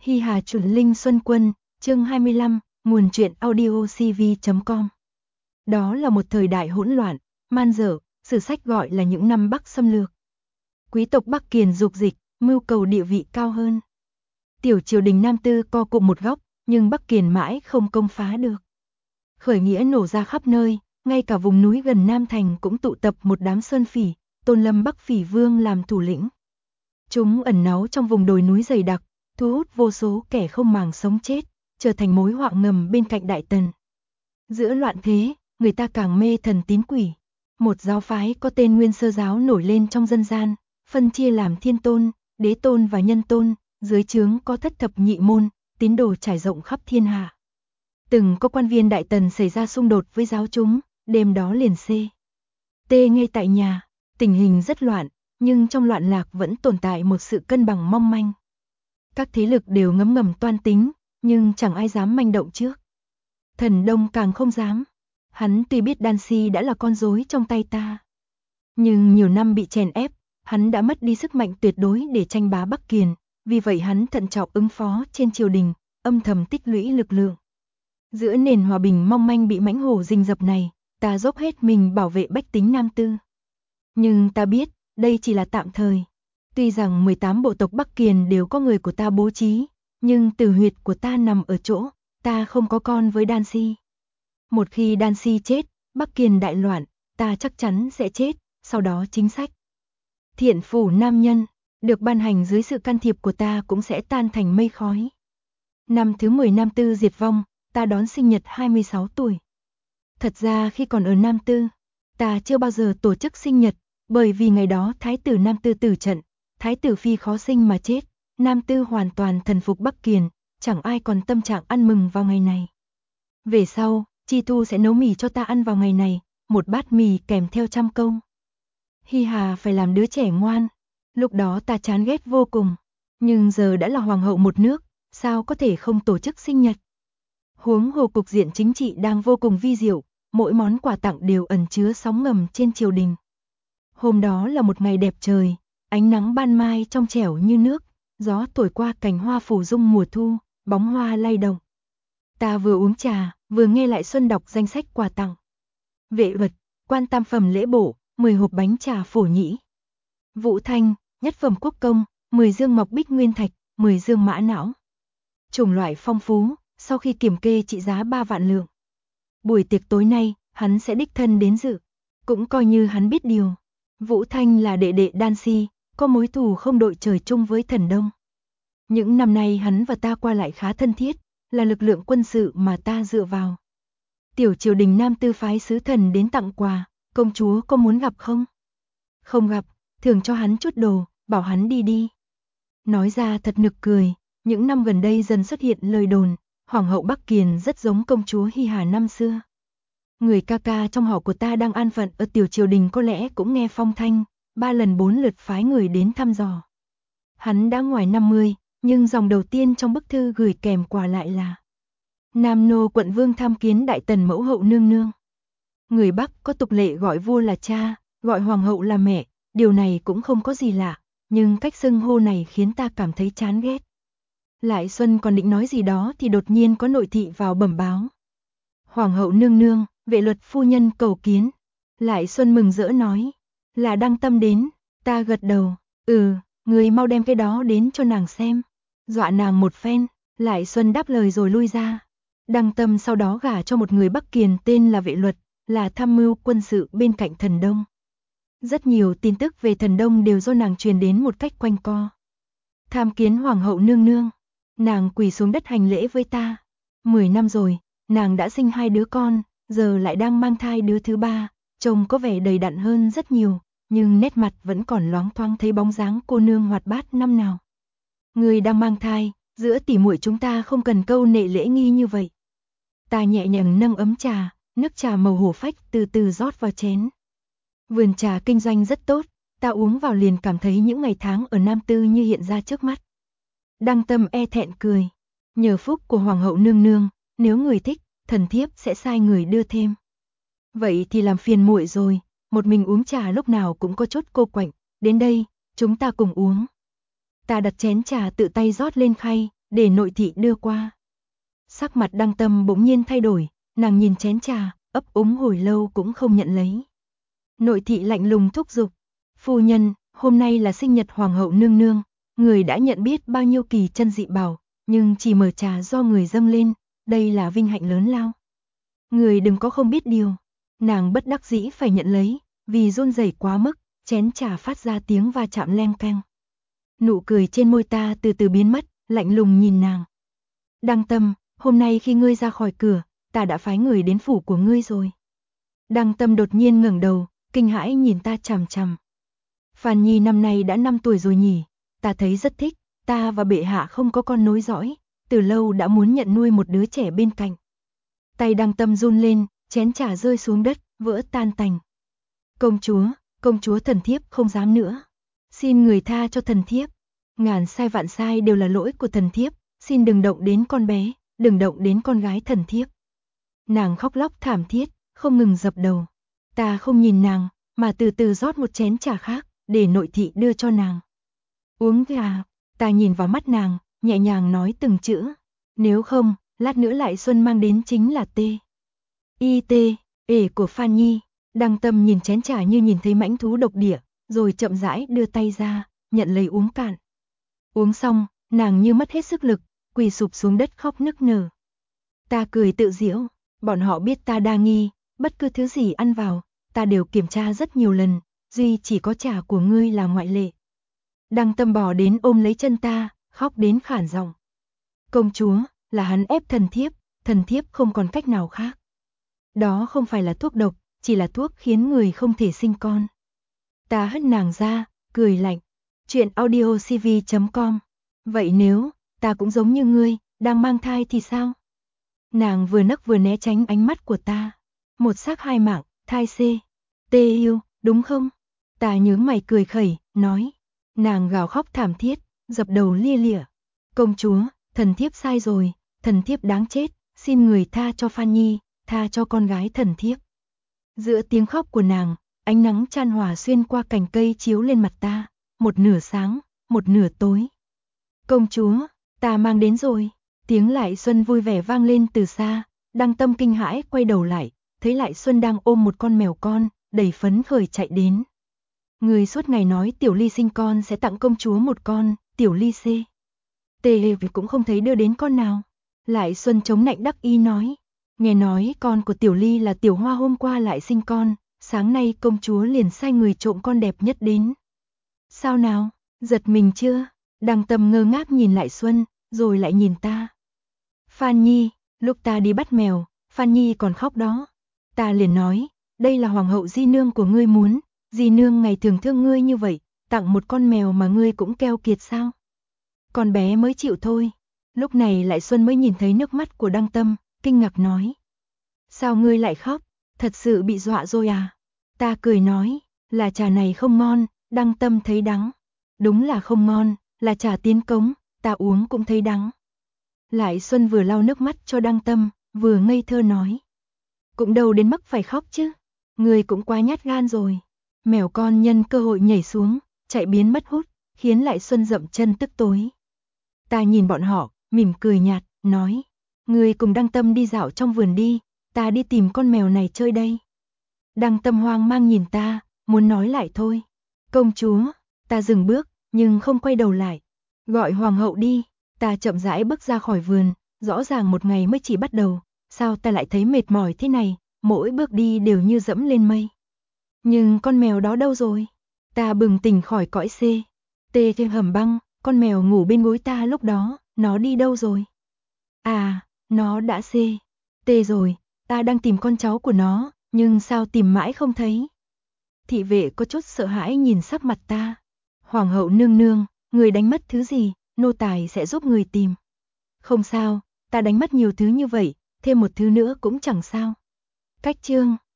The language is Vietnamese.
Hi Hà Chuẩn Linh Xuân Quân, chương 25, nguồn truyện audiocv.com. Đó là một thời đại hỗn loạn, man dở, sử sách gọi là những năm Bắc xâm lược. Quý tộc Bắc Kiền dục dịch, mưu cầu địa vị cao hơn. Tiểu triều đình Nam Tư co cụm một góc, nhưng Bắc Kiền mãi không công phá được. Khởi nghĩa nổ ra khắp nơi, ngay cả vùng núi gần Nam Thành cũng tụ tập một đám sơn phỉ, Tôn Lâm Bắc Phỉ Vương làm thủ lĩnh. Chúng ẩn náu trong vùng đồi núi dày đặc, thu hút vô số kẻ không màng sống chết, trở thành mối họa ngầm bên cạnh Đại Tần. Giữa loạn thế, người ta càng mê thần tín quỷ. Một giáo phái có tên Nguyên Sơ Giáo nổi lên trong dân gian, phân chia làm Thiên Tôn, Đế Tôn và Nhân Tôn, dưới trướng có Thất Thập Nhị Môn, tín đồ trải rộng khắp thiên hạ. Từng có quan viên Đại Tần xảy ra xung đột với giáo chúng, đêm đó liền tê ngay tại nhà. Tình hình rất loạn, nhưng trong loạn lạc vẫn tồn tại một sự cân bằng mong manh. Các thế lực đều ngấm ngầm toan tính, nhưng chẳng ai dám manh động trước. Thần Đông càng không dám. Hắn tuy biết Đan Si đã là con rối trong tay ta, nhưng nhiều năm bị chèn ép, hắn đã mất đi sức mạnh tuyệt đối để tranh bá Bắc Kiền, vì vậy hắn thận trọng ứng phó trên triều đình, âm thầm tích lũy lực lượng. Giữa nền hòa bình mong manh bị mãnh hổ rình rập này, ta dốc hết mình bảo vệ bách tính Nam Tư. Nhưng ta biết, đây chỉ là tạm thời. Tuy rằng 18 bộ tộc Bắc Kiền đều có người của ta bố trí, nhưng tử huyệt của ta nằm ở chỗ, ta không có con với Đan Si. Một khi Đan Si chết, Bắc Kiền đại loạn, ta chắc chắn sẽ chết, sau đó chính sách Thiện Phủ Nam Nhân, được ban hành dưới sự can thiệp của ta cũng sẽ tan thành mây khói. Năm thứ 10 Nam Tư diệt vong, ta đón sinh nhật 26 tuổi. Thật ra khi còn ở Nam Tư, ta chưa bao giờ tổ chức sinh nhật, bởi vì ngày đó Thái tử Nam Tư tử trận, Thái tử Phi khó sinh mà chết, Nam Tư hoàn toàn thần phục Bắc Kiền, chẳng ai còn tâm trạng ăn mừng vào ngày này. Về sau, Chi Thu sẽ nấu mì cho ta ăn vào ngày này, một bát mì kèm theo 100 câu. Hi Hà phải làm đứa trẻ ngoan, lúc đó ta chán ghét vô cùng, nhưng giờ đã là hoàng hậu một nước, sao có thể không tổ chức sinh nhật. Huống hồ cục diện chính trị đang vô cùng vi diệu, mỗi món quà tặng đều ẩn chứa sóng ngầm trên triều đình. Hôm đó là một ngày đẹp trời, ánh nắng ban mai trong trẻo như nước, gió thổi qua cành hoa phủ dung mùa thu, bóng hoa lay động. Ta vừa uống trà, vừa nghe Lại Xuân đọc danh sách quà tặng. Vệ vật, quan tam phẩm lễ bổ, 10 hộp bánh trà phổ nhĩ. Vũ Thanh, nhất phẩm quốc công, 10 dương mộc bích nguyên thạch, 10 dương mã não. Chủng loại phong phú, sau khi kiểm kê trị giá 3 vạn lượng. Buổi tiệc tối nay, hắn sẽ đích thân đến dự, cũng coi như hắn biết điều. Vũ Thanh là đệ đệ Đan Si, có mối thù không đội trời chung với Thần Đông. Những năm nay hắn và ta qua lại khá thân thiết, là lực lượng quân sự mà ta dựa vào. Tiểu triều đình Nam Tư phái sứ thần đến tặng quà, công chúa có muốn gặp không? Không gặp, thưởng cho hắn chút đồ, bảo hắn đi. Nói ra thật nực cười, những năm gần đây dần xuất hiện lời đồn, Hoàng hậu Bắc Kiền rất giống công chúa Hi Hà năm xưa. Người ca ca trong họ của ta đang an phận ở tiểu triều đình có lẽ cũng nghe phong thanh, 3 lần 4 lượt phái người đến thăm dò. Hắn đã ngoài 50, nhưng dòng đầu tiên trong bức thư gửi kèm quà lại là Nam Nô quận vương tham kiến Đại Tần mẫu hậu nương nương. Người Bắc có tục lệ gọi vua là cha, gọi hoàng hậu là mẹ, điều này cũng không có gì lạ, nhưng cách xưng hô này khiến ta cảm thấy chán ghét. Lại Xuân còn định nói gì đó thì đột nhiên có nội thị vào bẩm báo. Hoàng hậu nương nương, vệ luật phu nhân cầu kiến. Lại Xuân mừng rỡ nói, là Đăng Tâm đến. Ta gật đầu, người mau đem cái đó đến cho nàng xem. Dọa nàng một phen, Lại Xuân đáp lời rồi lui ra. Đăng Tâm sau đó gả cho một người Bắc Kiền tên là Vệ Luật, là tham mưu quân sự bên cạnh Thần Đông. Rất nhiều tin tức về Thần Đông đều do nàng truyền đến một cách quanh co. Tham kiến hoàng hậu nương nương, nàng quỳ xuống đất hành lễ với ta. 10 năm rồi, nàng đã sinh 2 đứa con, giờ lại đang mang thai đứa thứ 3, trông có vẻ đầy đặn hơn rất nhiều, nhưng nét mặt vẫn còn loáng thoáng thấy bóng dáng cô nương hoạt bát năm nào. Người đang mang thai, giữa tỉ muội chúng ta không cần câu nệ lễ nghi như vậy. Ta nhẹ nhàng nâng ấm trà, nước trà màu hổ phách từ từ rót vào chén. Vườn trà kinh doanh rất tốt, ta uống vào liền cảm thấy những ngày tháng ở Nam Tư như hiện ra trước mắt. Đăng Tâm e thẹn cười, nhờ phúc của hoàng hậu nương nương, nếu người thích, thần thiếp sẽ sai người đưa thêm. Vậy thì làm phiền muội rồi, một mình uống trà lúc nào cũng có chút cô quạnh, đến đây, chúng ta cùng uống. Ta đặt chén trà tự tay rót lên khay, để nội thị đưa qua. Sắc mặt Đăng Tâm bỗng nhiên thay đổi, nàng nhìn chén trà, ấp úng hồi lâu cũng không nhận lấy. Nội thị lạnh lùng thúc giục, phu nhân, hôm nay là sinh nhật hoàng hậu nương nương, người đã nhận biết bao nhiêu kỳ chân dị bảo, nhưng chỉ mở trà do người dâng lên, đây là vinh hạnh lớn lao. Người đừng có không biết điều. Nàng bất đắc dĩ phải nhận lấy, vì run rẩy quá mức, chén trà phát ra tiếng va chạm leng keng. Nụ cười trên môi ta từ từ biến mất, lạnh lùng nhìn nàng. Đăng Tâm, hôm nay khi ngươi ra khỏi cửa, ta đã phái người đến phủ của ngươi rồi. Đăng Tâm đột nhiên ngẩng đầu, kinh hãi nhìn ta chằm chằm. Phan Nhi năm nay đã 5 tuổi rồi nhỉ, ta thấy rất thích, ta và bệ hạ không có con nối dõi, từ lâu đã muốn nhận nuôi một đứa trẻ bên cạnh. Tay Đăng Tâm run lên, chén trà rơi xuống đất, vỡ tan tành. Công chúa thần thiếp không dám nữa. Xin người tha cho thần thiếp. Ngàn sai vạn sai đều là lỗi của thần thiếp, xin đừng động đến con bé, đừng động đến con gái thần thiếp. Nàng khóc lóc thảm thiết, không ngừng dập đầu. Ta không nhìn nàng, mà từ từ rót một chén trà khác, để nội thị đưa cho nàng. Uống trà, ta nhìn vào mắt nàng, nhẹ nhàng nói từng chữ. Nếu không, lát nữa Lại Xuân mang đến chính là ê của Phan Nhi. Đăng Tâm nhìn chén trà như nhìn thấy mãnh thú độc địa, rồi chậm rãi đưa tay ra, nhận lấy uống cạn. Uống xong, nàng như mất hết sức lực, quỳ sụp xuống đất khóc nức nở. Ta cười tự giễu, bọn họ biết ta đa nghi, bất cứ thứ gì ăn vào, ta đều kiểm tra rất nhiều lần, duy chỉ có trà của ngươi là ngoại lệ. Đăng Tâm bò đến ôm lấy chân ta, khóc đến khản giọng. Công chúa, là hắn ép thần thiếp không còn cách nào khác. Đó không phải là thuốc độc, chỉ là thuốc khiến người không thể sinh con. Ta hất nàng ra, cười lạnh. Chuyện audiocv.com. Vậy nếu, ta cũng giống như ngươi, đang mang thai thì sao? Nàng vừa nấc vừa né tránh ánh mắt của ta. Một xác hai mạng, thai yêu, đúng không? Ta nhướng mày cười khẩy, nói. Nàng gào khóc thảm thiết, dập đầu lia lịa. Công chúa, thần thiếp sai rồi, thần thiếp đáng chết, xin người tha cho Phan Nhi, tha cho con gái thần thiếp. Giữa tiếng khóc của nàng, ánh nắng chan hòa xuyên qua cành cây chiếu lên mặt ta, một nửa sáng, một nửa tối. Công chúa, ta mang đến rồi. Tiếng Lại Xuân vui vẻ vang lên từ xa, Đăng Tâm kinh hãi quay đầu lại, thấy Lại Xuân đang ôm một con mèo con, đầy phấn khởi chạy đến. Người suốt ngày nói Tiểu Ly sinh con sẽ tặng công chúa một con, Tiểu Ly cũng không thấy đưa đến con nào. Lại Xuân chống nạnh đắc ý nói, nghe nói con của Tiểu Ly là Tiểu Hoa hôm qua lại sinh con, sáng nay công chúa liền sai người trộm con đẹp nhất đến. Sao nào, giật mình chưa? Đăng Tâm ngơ ngác nhìn Lại Xuân, rồi lại nhìn ta. Phan Nhi, lúc ta đi bắt mèo, Phan Nhi còn khóc đó. Ta liền nói, đây là hoàng hậu di nương của ngươi muốn, di nương ngày thường thương ngươi như vậy, tặng một con mèo mà ngươi cũng keo kiệt sao? Con bé mới chịu thôi. Lúc này Lại Xuân mới nhìn thấy nước mắt của Đăng Tâm, kinh ngạc nói. Sao ngươi lại khóc, thật sự bị dọa rồi à? Ta cười nói, là trà này không ngon, Đăng Tâm thấy đắng. Đúng là không ngon, là trà tiến cống, ta uống cũng thấy đắng. Lại Xuân vừa lau nước mắt cho Đăng Tâm, vừa ngây thơ nói. Cũng đâu đến mức phải khóc chứ, ngươi cũng quá nhát gan rồi. Mèo con nhân cơ hội nhảy xuống, chạy biến mất hút, khiến Lại Xuân dậm chân tức tối. Ta nhìn bọn họ, mỉm cười nhạt, nói. Ngươi cùng Đăng Tâm đi dạo trong vườn đi, ta đi tìm con mèo này chơi đây. Đăng Tâm hoang mang nhìn ta, muốn nói lại thôi. Công chúa, ta dừng bước, nhưng không quay đầu lại. Gọi hoàng hậu đi, ta chậm rãi bước ra khỏi vườn, rõ ràng một ngày mới chỉ bắt đầu, sao ta lại thấy mệt mỏi thế này, mỗi bước đi đều như dẫm lên mây. Nhưng con mèo đó đâu rồi? Ta bừng tỉnh khỏi cõi trên hầm băng, con mèo ngủ bên gối ta lúc đó, nó đi đâu rồi? À, nó đã rồi, ta đang tìm con cháu của nó, nhưng sao tìm mãi không thấy? Thị vệ có chút sợ hãi nhìn sắc mặt ta. Hoàng hậu nương nương, người đánh mất thứ gì, nô tài sẽ giúp người tìm. Không sao, ta đánh mất nhiều thứ như vậy, thêm một thứ nữa cũng chẳng sao. Cách chương